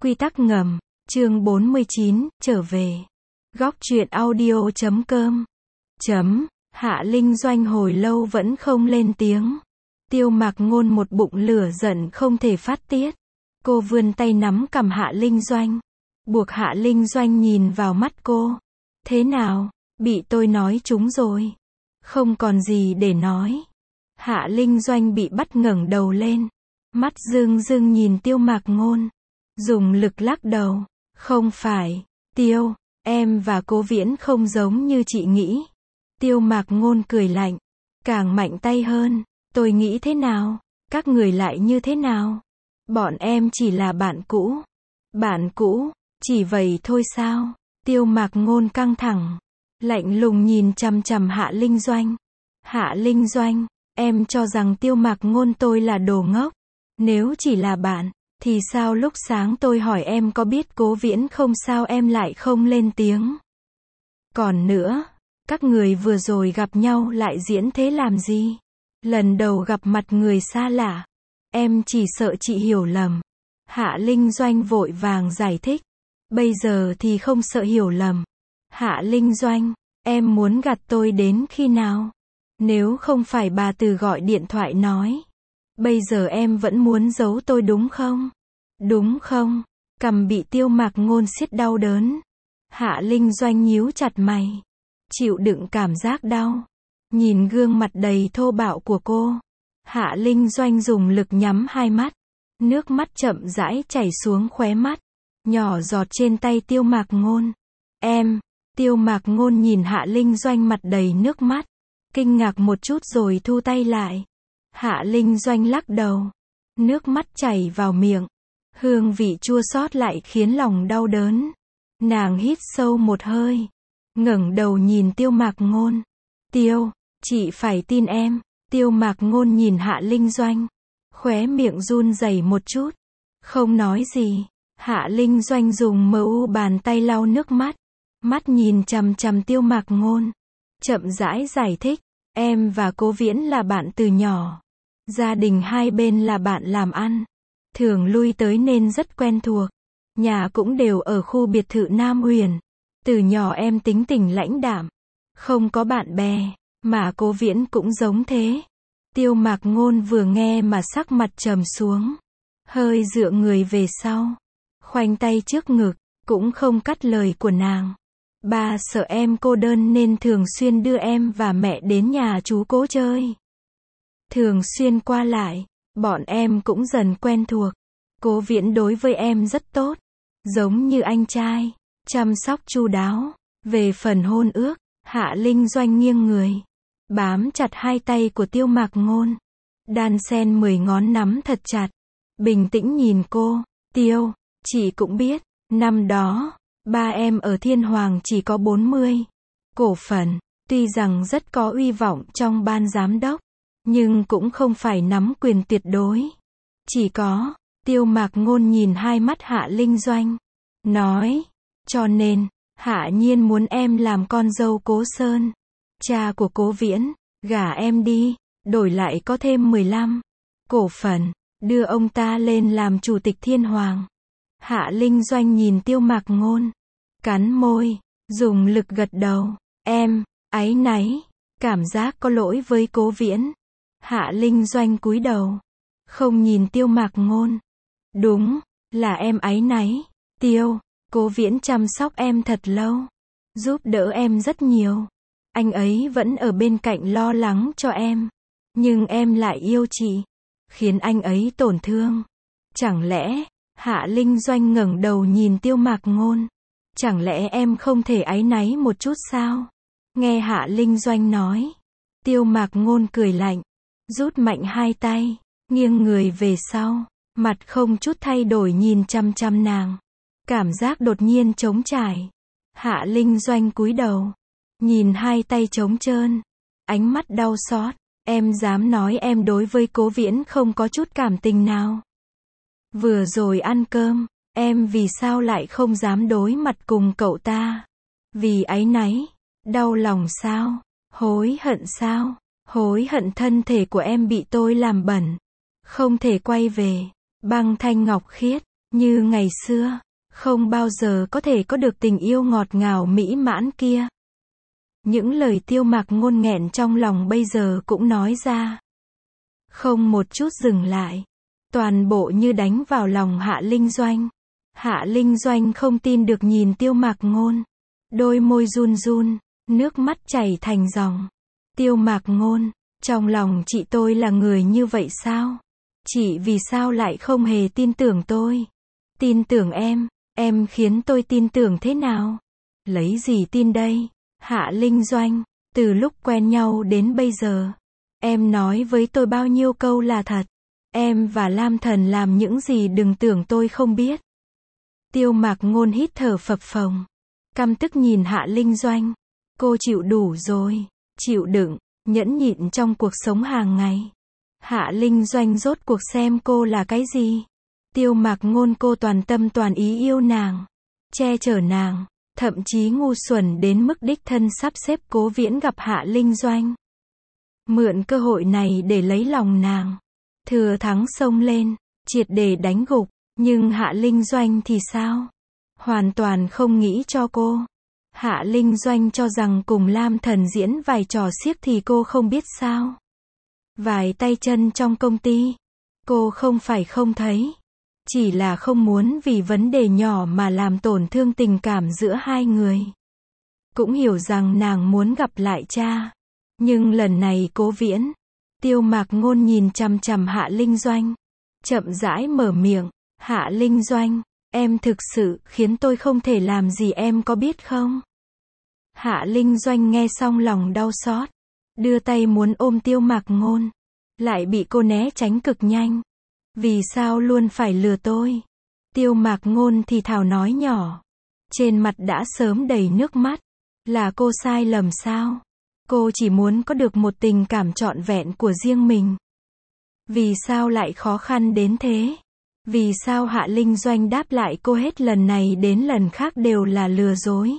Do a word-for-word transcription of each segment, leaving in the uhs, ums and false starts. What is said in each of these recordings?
Quy tắc ngầm, chương bốn mươi chín, trở về. Góc truyện audio chấm com. Chấm, Hạ Linh Doanh hồi lâu vẫn không lên tiếng. Tiêu Mạc Ngôn một bụng lửa giận không thể phát tiết. Cô vươn tay nắm cằm Hạ Linh Doanh. Buộc Hạ Linh Doanh nhìn vào mắt cô. Thế nào, bị tôi nói trúng rồi. Không còn gì để nói. Hạ Linh Doanh bị bắt ngẩng đầu lên. Mắt rưng rưng nhìn Tiêu Mạc Ngôn. Dùng lực lắc đầu. Không phải, Tiêu, em và Cố Viễn không giống như chị nghĩ. Tiêu Mạc Ngôn cười lạnh. Càng mạnh tay hơn. Tôi nghĩ thế nào? Các người lại như thế nào? Bọn em chỉ là bạn cũ. Bạn cũ, chỉ vậy thôi sao? Tiêu Mạc Ngôn căng thẳng. Lạnh lùng nhìn chằm chằm Hạ Linh Doanh. Hạ Linh Doanh, em cho rằng Tiêu Mạc Ngôn tôi là đồ ngốc. Nếu chỉ là bạn, thì sao lúc sáng tôi hỏi em có biết Cố Viễn không sao em lại không lên tiếng? Còn nữa, các người vừa rồi gặp nhau lại diễn thế làm gì? Lần đầu gặp mặt người xa lạ. Em chỉ sợ chị hiểu lầm. Hạ Linh Doanh vội vàng giải thích. Bây giờ thì không sợ hiểu lầm. Hạ Linh Doanh, em muốn gạt tôi đến khi nào? Nếu không phải bà Từ gọi điện thoại nói. Bây giờ em vẫn muốn giấu tôi đúng không? Đúng không? Cằm bị Tiêu Mạc Ngôn siết đau đớn. Hạ Linh Doanh nhíu chặt mày. Chịu đựng cảm giác đau. Nhìn gương mặt đầy thô bạo của cô. Hạ Linh Doanh dùng lực nhắm hai mắt. Nước mắt chậm rãi chảy xuống khóe mắt. Nhỏ giọt trên tay Tiêu Mạc Ngôn. Em, Tiêu Mạc Ngôn nhìn Hạ Linh Doanh mặt đầy nước mắt. Kinh ngạc một chút rồi thu tay lại. Hạ Linh Doanh lắc đầu. Nước mắt chảy vào miệng. Hương vị chua xót lại khiến lòng đau đớn. Nàng hít sâu một hơi. Ngẩng đầu nhìn Tiêu Mạc Ngôn. Tiêu, chị phải tin em. Tiêu Mạc Ngôn nhìn Hạ Linh Doanh. Khóe miệng run rẩy một chút. Không nói gì. Hạ Linh Doanh dùng mờ u bàn tay lau nước mắt. Mắt nhìn chằm chằm Tiêu Mạc Ngôn. Chậm rãi giải thích. Em và Cố Viễn là bạn từ nhỏ. Gia đình hai bên là bạn làm ăn. Thường lui tới nên rất quen thuộc. Nhà cũng đều ở khu biệt thự Nam Huyền. Từ nhỏ em tính tình lãnh đạm. Không có bạn bè. Mà Cố Viễn cũng giống thế. Tiêu Mạc Ngôn vừa nghe mà sắc mặt trầm xuống. Hơi dựa người về sau. Khoanh tay trước ngực. Cũng không cắt lời của nàng. Ba sợ em cô đơn nên thường xuyên đưa em và mẹ đến nhà chú Cố chơi. Thường xuyên qua lại. Bọn em cũng dần quen thuộc. Cố Viễn đối với em rất tốt. Giống như anh trai. Chăm sóc chu đáo. Về phần hôn ước. Hạ Linh Doanh nghiêng người. Bám chặt hai tay của Tiêu Mạc Ngôn. Đan sen mười ngón nắm thật chặt. Bình tĩnh nhìn cô. Tiêu, chị cũng biết. Năm đó, ba em ở Thiên Hoàng chỉ có bốn mươi cổ phần. Tuy rằng rất có uy vọng trong ban giám đốc. Nhưng cũng không phải nắm quyền tuyệt đối. Chỉ có, Tiêu Mạc Ngôn nhìn hai mắt Hạ Linh Doanh. Nói, cho nên, Hạ Nhiên muốn em làm con dâu Cố Sơn. Cha của Cố Viễn, gả em đi, đổi lại có thêm mười lăm cổ phần, đưa ông ta lên làm chủ tịch Thiên Hoàng. Hạ Linh Doanh nhìn Tiêu Mạc Ngôn. Cắn môi, dùng lực gật đầu. Em, áy náy, cảm giác có lỗi với Cố Viễn. Hạ Linh Doanh cúi đầu. Không nhìn Tiêu Mạc Ngôn. Đúng, là em áy náy. Tiêu, Cố Viễn chăm sóc em thật lâu. Giúp đỡ em rất nhiều. Anh ấy vẫn ở bên cạnh lo lắng cho em. Nhưng em lại yêu chị. Khiến anh ấy tổn thương. Chẳng lẽ, Hạ Linh Doanh ngẩng đầu nhìn Tiêu Mạc Ngôn. Chẳng lẽ em không thể áy náy một chút sao? Nghe Hạ Linh Doanh nói. Tiêu Mạc Ngôn cười lạnh. Rút mạnh hai tay. Nghiêng người về sau. Mặt không chút thay đổi nhìn chăm chăm nàng. Cảm giác đột nhiên trống trải. Hạ Linh Doanh cúi đầu. Nhìn hai tay trống trơn. Ánh mắt đau xót. Em dám nói em đối với Cố Viễn không có chút cảm tình nào? Vừa rồi ăn cơm, em vì sao lại không dám đối mặt cùng cậu ta? Vì áy náy, đau lòng sao? Hối hận sao? Hối hận thân thể của em bị tôi làm bẩn. Không thể quay về. Băng thanh ngọc khiết. Như ngày xưa, không bao giờ có thể có được tình yêu ngọt ngào mỹ mãn kia. Những lời Tiêu Mạc Ngôn nghẹn trong lòng bây giờ cũng nói ra. Không một chút dừng lại. Toàn bộ như đánh vào lòng Hạ Linh Doanh. Hạ Linh Doanh không tin được nhìn Tiêu Mạc Ngôn. Đôi môi run run, nước mắt chảy thành dòng. Tiêu Mạc Ngôn, trong lòng chị tôi là người như vậy sao? Chị vì sao lại không hề tin tưởng tôi? Tin tưởng em, em khiến tôi tin tưởng thế nào? Lấy gì tin đây? Hạ Linh Doanh, từ lúc quen nhau đến bây giờ, em nói với tôi bao nhiêu câu là thật. Em và Lam Thần làm những gì đừng tưởng tôi không biết. Tiêu Mạc Ngôn hít thở phập phồng. Căm tức nhìn Hạ Linh Doanh. Cô chịu đủ rồi. Chịu đựng, nhẫn nhịn trong cuộc sống hàng ngày. Hạ Linh Doanh rốt cuộc xem cô là cái gì? Tiêu Mạc Ngôn cô toàn tâm toàn ý yêu nàng. Che chở nàng. Thậm chí ngu xuẩn đến mức đích thân sắp xếp Cố Viễn gặp Hạ Linh Doanh. Mượn cơ hội này để lấy lòng nàng. Thừa thắng xông lên, triệt để đánh gục. Nhưng Hạ Linh Doanh thì sao? Hoàn toàn không nghĩ cho cô. Hạ Linh Doanh cho rằng cùng Lam Thần diễn vài trò xiếc thì cô không biết sao. Vài tay chân trong công ty. Cô không phải không thấy. Chỉ là không muốn vì vấn đề nhỏ mà làm tổn thương tình cảm giữa hai người. Cũng hiểu rằng nàng muốn gặp lại cha. Nhưng lần này Cố Viễn. Tiêu Mạc Ngôn nhìn chằm chằm Hạ Linh Doanh. Chậm rãi mở miệng. Hạ Linh Doanh, em thực sự khiến tôi không thể làm gì em có biết không? Hạ Linh Doanh nghe xong lòng đau xót. Đưa tay muốn ôm Tiêu Mạc Ngôn. Lại bị cô né tránh cực nhanh. Vì sao luôn phải lừa tôi? Tiêu Mạc Ngôn thì thào nói nhỏ. Trên mặt đã sớm đầy nước mắt. Là cô sai lầm sao? Cô chỉ muốn có được một tình cảm trọn vẹn của riêng mình. Vì sao lại khó khăn đến thế? Vì sao Hạ Linh Doanh đáp lại cô hết lần này đến lần khác đều là lừa dối?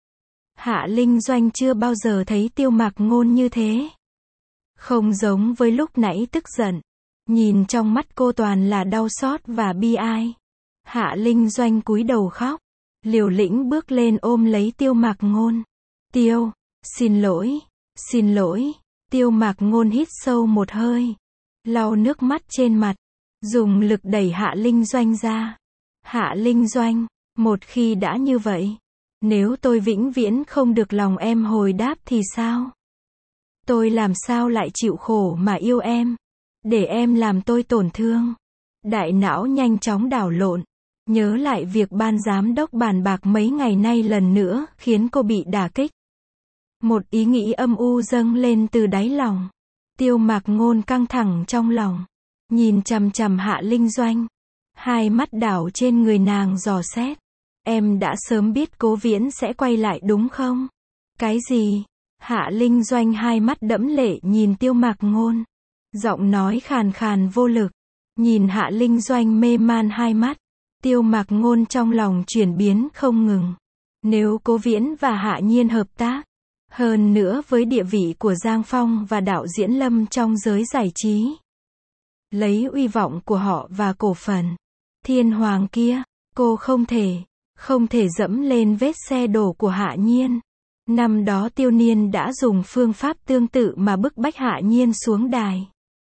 Hạ Linh Doanh chưa bao giờ thấy Tiêu Mạc Ngôn như thế. Không giống với lúc nãy tức giận. Nhìn trong mắt cô toàn là đau xót và bi ai. Hạ Linh Doanh cúi đầu khóc. Liều lĩnh bước lên ôm lấy Tiêu Mạc Ngôn. Tiêu, xin lỗi, xin lỗi. Tiêu Mạc Ngôn hít sâu một hơi. Lau nước mắt trên mặt. Dùng lực đẩy Hạ Linh Doanh ra. Hạ Linh Doanh, một khi đã như vậy, nếu tôi vĩnh viễn không được lòng em hồi đáp thì sao? Tôi làm sao lại chịu khổ mà yêu em? Để em làm tôi tổn thương. Đại não nhanh chóng đảo lộn. Nhớ lại việc ban giám đốc bàn bạc mấy ngày nay lần nữa khiến cô bị đả kích. Một ý nghĩ âm u dâng lên từ đáy lòng. Tiêu Mạc Ngôn căng thẳng trong lòng. Nhìn chằm chằm Hạ Linh Doanh. Hai mắt đảo trên người nàng dò xét. Em đã sớm biết Cố Viễn sẽ quay lại đúng không? Cái gì? Hạ Linh Doanh hai mắt đẫm lệ nhìn Tiêu Mạc Ngôn. Giọng nói khàn khàn vô lực. Nhìn Hạ Linh Doanh mê man hai mắt. Tiêu Mạc Ngôn trong lòng chuyển biến không ngừng. Nếu Cố Viễn và Hạ Nhiên hợp tác, hơn nữa với địa vị của Giang Phong và đạo diễn Lâm trong giới giải trí, lấy uy vọng của họ và cổ phần Thiên Hoàng kia, cô không thể, không thể dẫm lên vết xe đổ của Hạ Nhiên. Năm đó Tiêu Niên đã dùng phương pháp tương tự mà bức bách Hạ Nhiên xuống đài.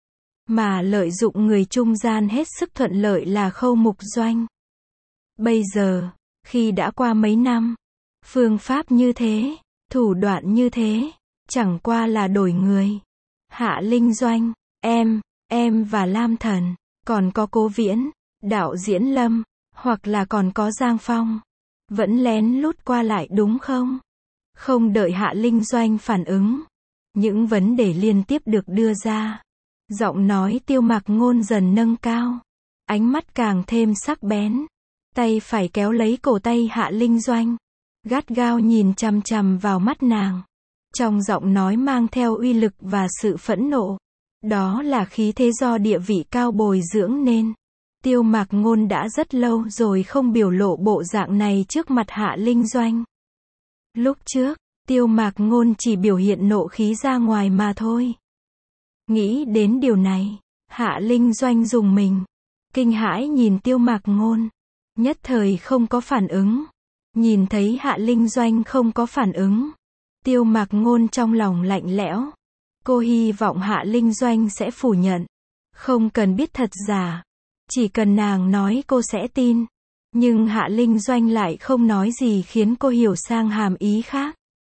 Mà lợi dụng người trung gian hết sức thuận lợi là Khâu Mục Doanh. Bây giờ, khi đã qua mấy năm, phương pháp như thế, thủ đoạn như thế, chẳng qua là đổi người. Hạ Linh Doanh, em, em và Lam Thần, còn có Cố Viễn, đạo diễn Lâm, hoặc là còn có Giang Phong, vẫn lén lút qua lại đúng không? Không đợi Hạ Linh Doanh phản ứng, những vấn đề liên tiếp được đưa ra. Giọng nói Tiêu Mạc Ngôn dần nâng cao, ánh mắt càng thêm sắc bén. Tay phải kéo lấy cổ tay Hạ Linh Doanh, gắt gao nhìn chằm chằm vào mắt nàng. Trong giọng nói mang theo uy lực và sự phẫn nộ. Đó là khí thế do địa vị cao bồi dưỡng nên. Tiêu Mạc Ngôn đã rất lâu rồi không biểu lộ bộ dạng này trước mặt Hạ Linh Doanh. Lúc trước, Tiêu Mạc Ngôn chỉ biểu hiện nộ khí ra ngoài mà thôi. Nghĩ đến điều này, Hạ Linh Doanh rùng mình, kinh hãi nhìn Tiêu Mạc Ngôn. Nhất thời không có phản ứng. Nhìn thấy Hạ Linh Doanh không có phản ứng. Tiêu Mạc Ngôn trong lòng lạnh lẽo. Cô hy vọng Hạ Linh Doanh sẽ phủ nhận. Không cần biết thật giả. Chỉ cần nàng nói cô sẽ tin. Nhưng Hạ Linh Doanh lại không nói gì khiến cô hiểu sang hàm ý khác.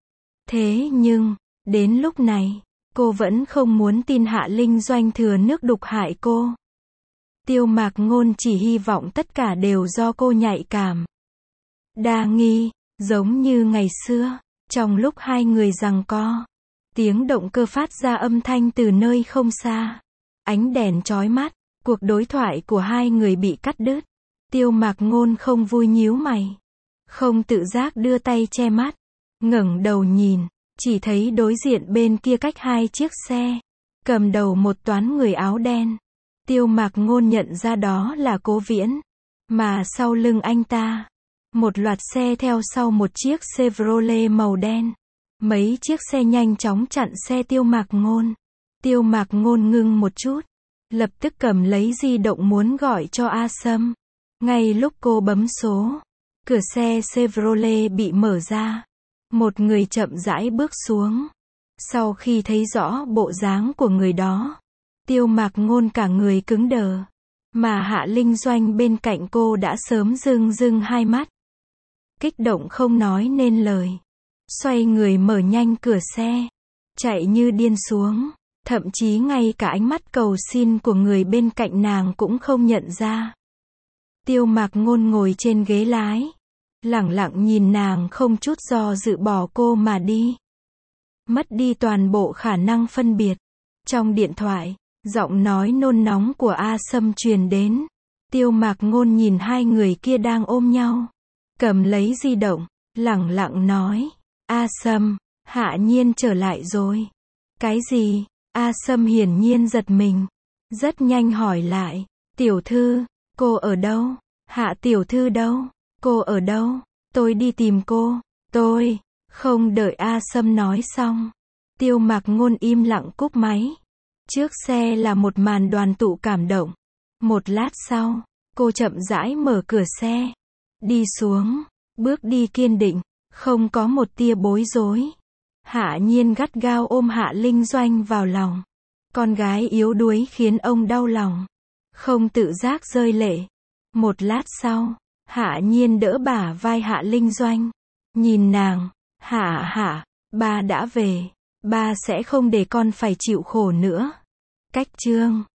Thế nhưng, đến lúc này, cô vẫn không muốn tin Hạ Linh Doanh thừa nước đục hại cô. Tiêu Mạc Ngôn chỉ hy vọng tất cả đều do cô nhạy cảm. Đa nghi, giống như ngày xưa, trong lúc hai người giằng co. Tiếng động cơ phát ra âm thanh từ nơi không xa. Ánh đèn chói mắt, cuộc đối thoại của hai người bị cắt đứt. Tiêu Mạc Ngôn không vui nhíu mày. Không tự giác đưa tay che mắt. Ngẩng đầu nhìn, chỉ thấy đối diện bên kia cách hai chiếc xe. Cầm đầu một toán người áo đen. Tiêu Mạc Ngôn nhận ra đó là Cố Viễn. Mà sau lưng anh ta, một loạt xe theo sau một chiếc Chevrolet màu đen. Mấy chiếc xe nhanh chóng chặn xe Tiêu Mạc Ngôn. Tiêu Mạc Ngôn ngưng một chút. Lập tức cầm lấy di động muốn gọi cho A Sâm. Ngay lúc cô bấm số, cửa xe Chevrolet bị mở ra. Một người chậm rãi bước xuống. Sau khi thấy rõ bộ dáng của người đó, Tiêu Mạc Ngôn cả người cứng đờ. Mà Hạ Linh Doanh bên cạnh cô đã sớm rưng rưng hai mắt. Kích động không nói nên lời. Xoay người mở nhanh cửa xe. Chạy như điên xuống. Thậm chí ngay cả ánh mắt cầu xin của người bên cạnh nàng cũng không nhận ra. Tiêu Mạc Ngôn ngồi trên ghế lái. Lẳng lặng nhìn nàng không chút do dự bỏ cô mà đi. Mất đi toàn bộ khả năng phân biệt. Trong điện thoại, giọng nói nôn nóng của A Sâm truyền đến. Tiêu Mạc Ngôn nhìn hai người kia đang ôm nhau. Cầm lấy di động, lẳng lặng nói. A Sâm, Hạ Nhiên trở lại rồi. Cái gì? A Sâm hiển nhiên giật mình. Rất nhanh hỏi lại. Tiểu thư, cô ở đâu? Hạ tiểu thư đâu? Cô ở đâu? Tôi đi tìm cô. Tôi. Không đợi A Sâm nói xong. Tiêu Mạc Ngôn im lặng cúp máy. Trước xe là một màn đoàn tụ cảm động. Một lát sau, cô chậm rãi mở cửa xe. Đi xuống. Bước đi kiên định. Không có một tia bối rối. Hạ Nhiên gắt gao ôm Hạ Linh Doanh vào lòng. Con gái yếu đuối khiến ông đau lòng. Không tự giác rơi lệ. Một lát sau, Hạ Nhiên đỡ bả vai Hạ Linh Doanh. Nhìn nàng. Hạ hạ, ba đã về. Ba sẽ không để con phải chịu khổ nữa. Cách chương